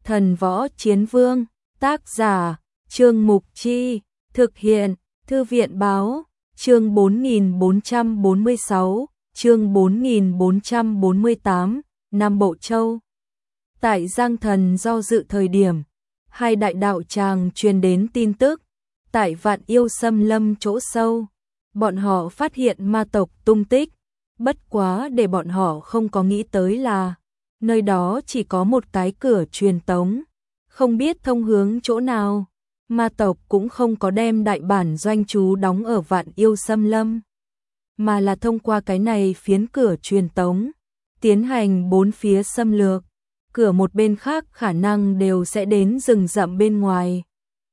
Thần Võ Chiến Vương, tác giả, Trương Mục Chi, thực hiện, Thư viện Báo, chương 4446, chương 4448, Nam Bộ Châu. Tại Giang Thần do dự thời điểm, hai đại đạo tràng truyền đến tin tức, tại Vạn Yêu Xâm Lâm chỗ sâu, bọn họ phát hiện ma tộc tung tích, bất quá để bọn họ không có nghĩ tới là nơi đó chỉ có một cái cửa truyền tống, không biết thông hướng chỗ nào. Ma tộc cũng không có đem đại bản doanh trú đóng ở Vạn Yêu Xâm Lâm, mà là thông qua cái này phiến cửa truyền tống, tiến hành bốn phía xâm lược, cửa một bên khác khả năng đều sẽ đến rừng rậm bên ngoài.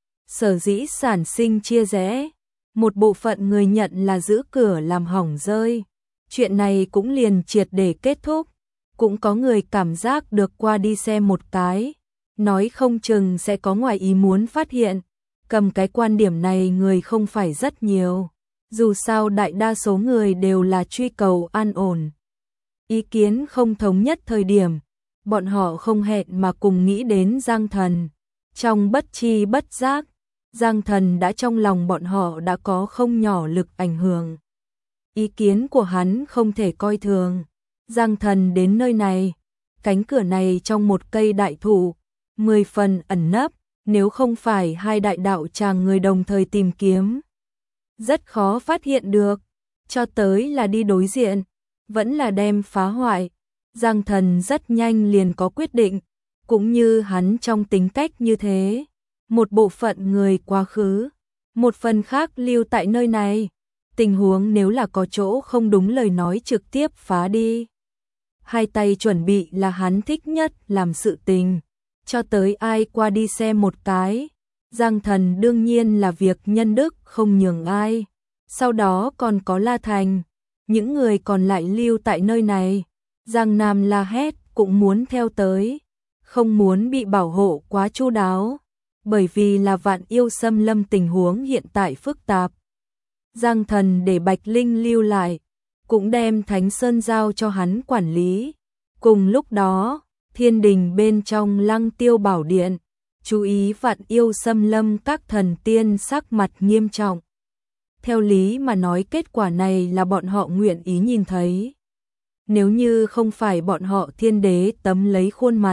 Sở dĩ sản sinh chia rẽ, một bộ phận người nhận là giữ cửa làm hỏng rơi, chuyện này cũng liền triệt để kết thúc, cũng có người cảm giác được qua đi xem một cái, nói không chừng sẽ có ngoài ý muốn phát hiện. Cầm cái quan điểm này người không phải rất nhiều, dù sao đại đa số người đều là truy cầu an ổn. Ý kiến không thống nhất thời điểm, bọn họ không hẹn mà cùng nghĩ đến Giang Thần. Trong bất chi bất giác, Giang Thần đã trong lòng bọn họ đã có không nhỏ lực ảnh hưởng. Ý kiến của hắn không thể coi thường. Giang Thần đến nơi này, cánh cửa này trong một cây đại thụ, 10 phần ẩn nấp. Nếu không phải hai đại đạo tràng người đồng thời tìm kiếm, rất khó phát hiện được, cho tới là đi đối diện, vẫn là đem phá hoại. Giang Thần rất nhanh liền có quyết định, cũng như hắn trong tính cách như thế, một bộ phận người quá khứ, một phần khác lưu tại nơi này, tình huống nếu là có chỗ không đúng lời nói trực tiếp phá đi. Hai tay chuẩn bị là hắn thích nhất làm sự tình. Cho tới ai qua đi xem một cái, Giang Thần đương nhiên là việc nhân đức không nhường ai. Sau đó còn có La Thành, những người còn lại lưu tại nơi này, Giang Nam la hét cũng muốn theo tới, không muốn bị bảo hộ quá chu đáo, bởi vì là Vạn Yêu Xâm Lâm tình huống hiện tại phức tạp. Giang Thần để Bạch Linh lưu lại, cũng đem Thánh Sơn giao cho hắn quản lý. Cùng lúc đó, Thiên đình bên trong Lăng Tiêu Bảo Điện, chú ý Vạn Yêu Xâm Lâm các thần tiên sắc mặt nghiêm trọng. Theo lý mà nói kết quả này là bọn họ nguyện ý nhìn thấy. Nếu như không phải bọn họ thiên đế tấm lấy khuôn mặt,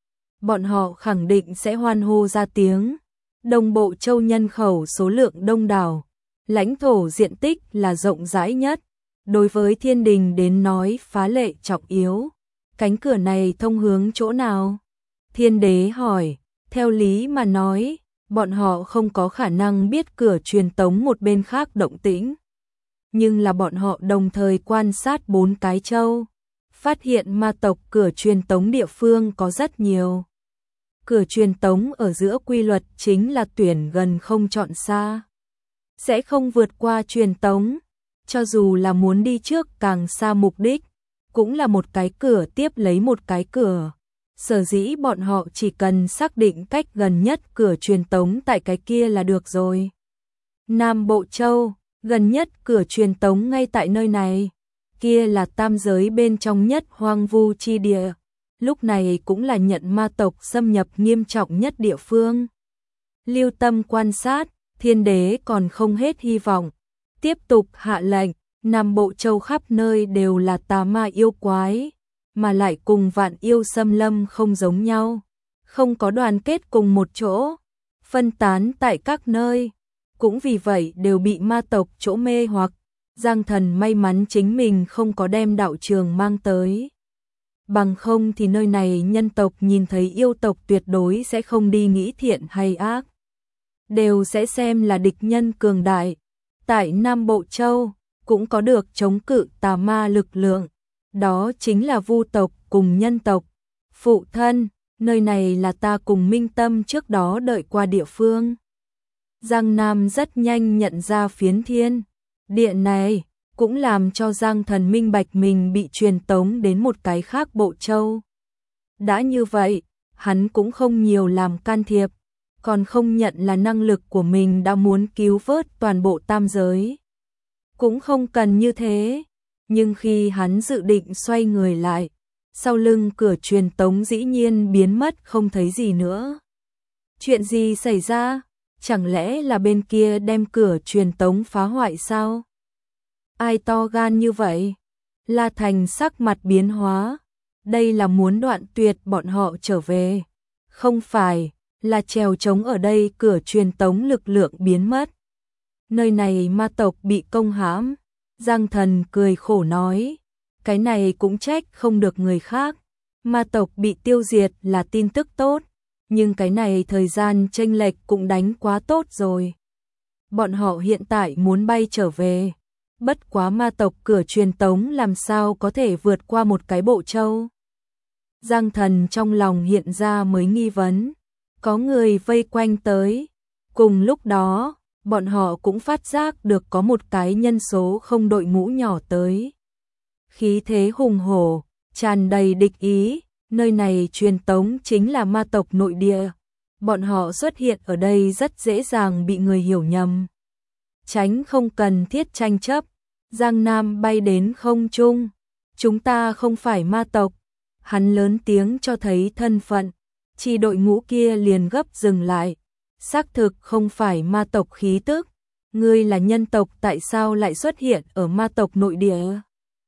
bọn họ khẳng định sẽ hoan hô ra tiếng. Đông Bộ Châu nhân khẩu số lượng đông đảo, lãnh thổ diện tích là rộng rãi nhất, đối với thiên đình đến nói phá lệ trọng yếu. Cánh cửa này thông hướng chỗ nào? Thiên đế hỏi, theo lý mà nói, bọn họ không có khả năng biết cửa truyền tống một bên khác động tĩnh. Nhưng là bọn họ đồng thời quan sát 4 cái châu, phát hiện ma tộc cửa truyền tống địa phương có rất nhiều. Cửa truyền tống ở giữa quy luật chính là tuyển gần không chọn xa. Sẽ không vượt qua truyền tống, cho dù là muốn đi trước càng xa mục đích. Cũng là một cái cửa tiếp lấy một cái cửa. Sở dĩ bọn họ chỉ cần xác định cách gần nhất cửa truyền tống tại cái kia là được rồi. Nam Bộ Châu, gần nhất cửa truyền tống ngay tại nơi này. Kia là tam giới bên trong nhất hoang vu chi địa. Lúc này cũng là nhận ma tộc xâm nhập nghiêm trọng nhất địa phương. Lưu tâm quan sát, thiên đế còn không hết hy vọng. Tiếp tục hạ lệnh. Nam Bộ Châu khắp nơi đều là tà ma yêu quái, mà lại cùng Vạn Yêu Xâm Lâm không giống nhau, không có đoàn kết cùng một chỗ, phân tán tại các nơi, cũng vì vậy đều bị ma tộc chỗ mê hoặc. Giang Thần may mắn chính mình không có đem đạo trường mang tới. Bằng không thì nơi này nhân tộc nhìn thấy yêu tộc tuyệt đối sẽ không đi nghĩ thiện hay ác, đều sẽ xem là địch nhân cường đại. Tại Nam Bộ Châu cũng có được chống cự tà ma lực lượng, đó chính là Vu tộc cùng nhân tộc. Phụ thân, nơi này là ta cùng Minh Tâm trước đó đợi qua địa phương. Giang Nam rất nhanh nhận ra phiến thiên điện này, cũng làm cho Giang Thần minh bạch mình bị truyền tống đến một cái khác Bộ Châu. Đã như vậy, hắn cũng không nhiều làm can thiệp, còn không nhận là năng lực của mình đã muốn cứu vớt toàn bộ tam giới. Cũng không cần như thế, nhưng khi hắn dự định xoay người lại, sau lưng cửa truyền tống dĩ nhiên biến mất không thấy gì nữa. Chuyện gì xảy ra? Chẳng lẽ là bên kia đem cửa truyền tống phá hoại sao? Ai to gan như vậy? La Thành sắc mặt biến hóa. Đây là muốn đoạn tuyệt bọn họ trở về. Không phải, là trèo trống ở đây cửa truyền tống lực lượng biến mất. Nơi này ma tộc bị công hãm. Giang Thần cười khổ nói. Cái này cũng trách không được người khác. Ma tộc bị tiêu diệt là tin tức tốt. Nhưng cái này thời gian chênh lệch cũng đánh quá tốt rồi. Bọn họ hiện tại muốn bay trở về. Bất quá ma tộc cửa truyền tống làm sao có thể vượt qua một cái bộ châu. Giang Thần trong lòng hiện ra mới nghi vấn. Có người vây quanh tới. Cùng lúc đó, bọn họ cũng phát giác được có một cái nhân số không đội mũ nhỏ tới. Khí thế hùng hổ, tràn đầy địch ý. Nơi này truyền tống chính là ma tộc nội địa. Bọn họ xuất hiện ở đây rất dễ dàng bị người hiểu nhầm. Tránh không cần thiết tranh chấp. Giang Nam bay đến không trung. Chúng ta không phải ma tộc. Hắn lớn tiếng cho thấy thân phận. Chi đội ngũ kia liền gấp dừng lại. Xác thực không phải ma tộc khí tức. Ngươi là nhân tộc tại sao lại xuất hiện ở ma tộc nội địa?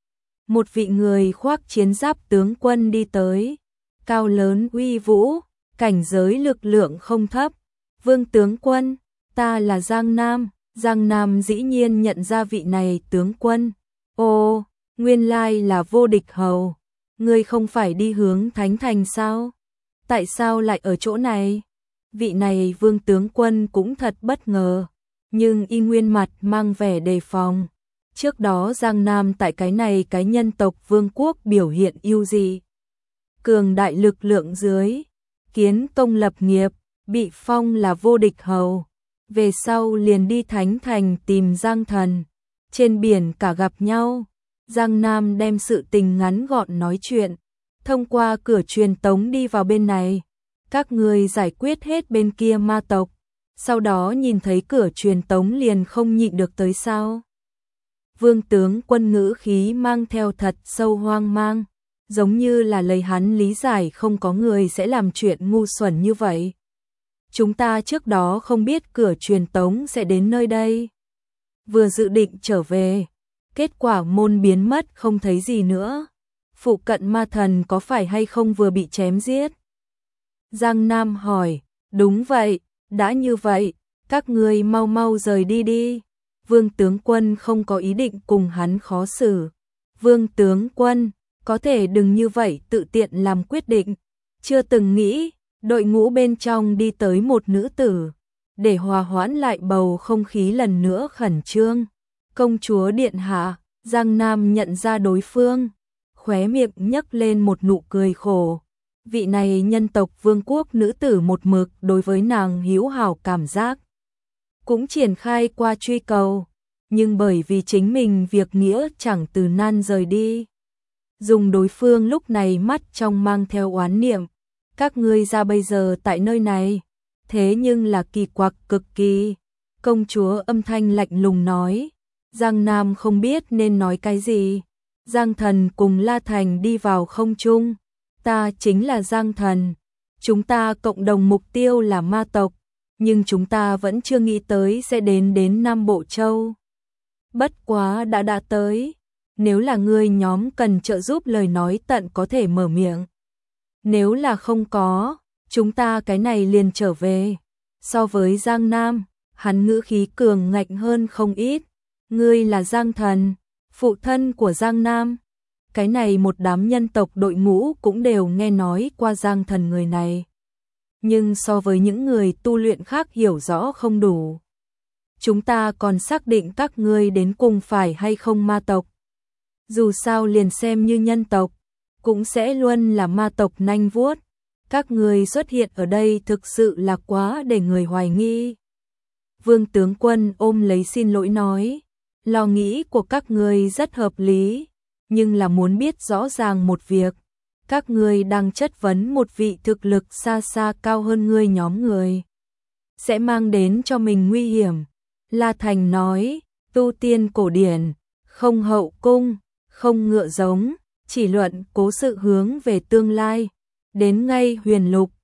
Một vị người khoác chiến giáp tướng quân đi tới. Cao lớn uy vũ, cảnh giới lực lượng không thấp. Vương tướng quân, ta là Giang Nam. Giang Nam dĩ nhiên nhận ra vị này tướng quân. Ồ, nguyên lai là Vô Địch Hầu. Ngươi không phải đi hướng Thánh Thành sao? Tại sao lại ở chỗ này? Vị này vương tướng quân cũng thật bất ngờ. Nhưng y nguyên mặt mang vẻ đề phòng. Trước đó Giang Nam tại cái này cái nhân tộc vương quốc biểu hiện ưu dị. Cường đại lực lượng dưới. Kiến công lập nghiệp, bị phong là Vô Địch Hầu. Về sau liền đi Thánh Thành tìm Giang Thần. Trên biển cả gặp nhau. Giang Nam đem sự tình ngắn gọn nói chuyện. Thông qua cửa truyền tống đi vào bên này. Các người giải quyết hết bên kia ma tộc. Sau đó nhìn thấy cửa truyền tống liền không nhịn được tới sao. Vương tướng quân ngữ khí mang theo thật sâu hoang mang. Giống như là lời hắn lý giải không có người sẽ làm chuyện ngu xuẩn như vậy. Chúng ta trước đó không biết cửa truyền tống sẽ đến nơi đây. Vừa dự định trở về. Kết quả môn biến mất không thấy gì nữa. Phụ cận ma thần có phải hay không vừa bị chém giết? Giang Nam hỏi. Đúng vậy, đã như vậy, các ngươi mau mau rời đi đi. Vương tướng quân không có ý định cùng hắn khó xử. Vương tướng quân, có thể đừng như vậy tự tiện làm quyết định. Chưa từng nghĩ, đội ngũ bên trong đi tới một nữ tử. Để hòa hoãn lại bầu không khí lần nữa khẩn trương. Công chúa điện hạ, Giang Nam nhận ra đối phương. Khóe miệng nhấc lên một nụ cười khổ. Vị này nhân tộc vương quốc nữ tử một mực đối với nàng hữu hảo cảm giác. Cũng triển khai qua truy cầu. Nhưng bởi vì chính mình việc nghĩa chẳng từ nan rời đi. Dùng đối phương lúc này mắt trong mang theo oán niệm. Các ngươi ra bây giờ tại nơi này. Thế nhưng là kỳ quặc cực kỳ. Công chúa âm thanh lạnh lùng nói. Giang Nam không biết nên nói cái gì. Giang Thần cùng La Thành đi vào không trung. Ta chính là Giang Thần. Chúng ta cộng đồng mục tiêu là ma tộc. Nhưng chúng ta vẫn chưa nghĩ tới sẽ đến Nam Bộ Châu. Bất quá đã tới. Nếu là ngươi nhóm cần trợ giúp lời nói tận có thể mở miệng. Nếu là không có, chúng ta cái này liền trở về. So với Giang Nam, hắn ngữ khí cường ngạnh hơn không ít. Ngươi là Giang Thần, phụ thân của Giang Nam. Cái này một đám nhân tộc đội ngũ cũng đều nghe nói qua Giang Thần người này. Nhưng so với những người tu luyện khác hiểu rõ không đủ. Chúng ta còn xác định các ngươi đến cùng phải hay không ma tộc. Dù sao liền xem như nhân tộc, cũng sẽ luôn là ma tộc nanh vuốt. Các ngươi xuất hiện ở đây thực sự là quá để người hoài nghi. Vương tướng quân ôm lấy xin lỗi nói. Lo nghĩ của các ngươi rất hợp lý, nhưng là muốn biết rõ ràng một việc. Các ngươi đang chất vấn một vị thực lực xa xa cao hơn ngươi nhóm người. Sẽ mang đến cho mình nguy hiểm. La Thành nói, tu tiên cổ điển, không hậu cung, không ngựa giống, chỉ luận cố sự hướng về tương lai. Đến ngay huyền lục,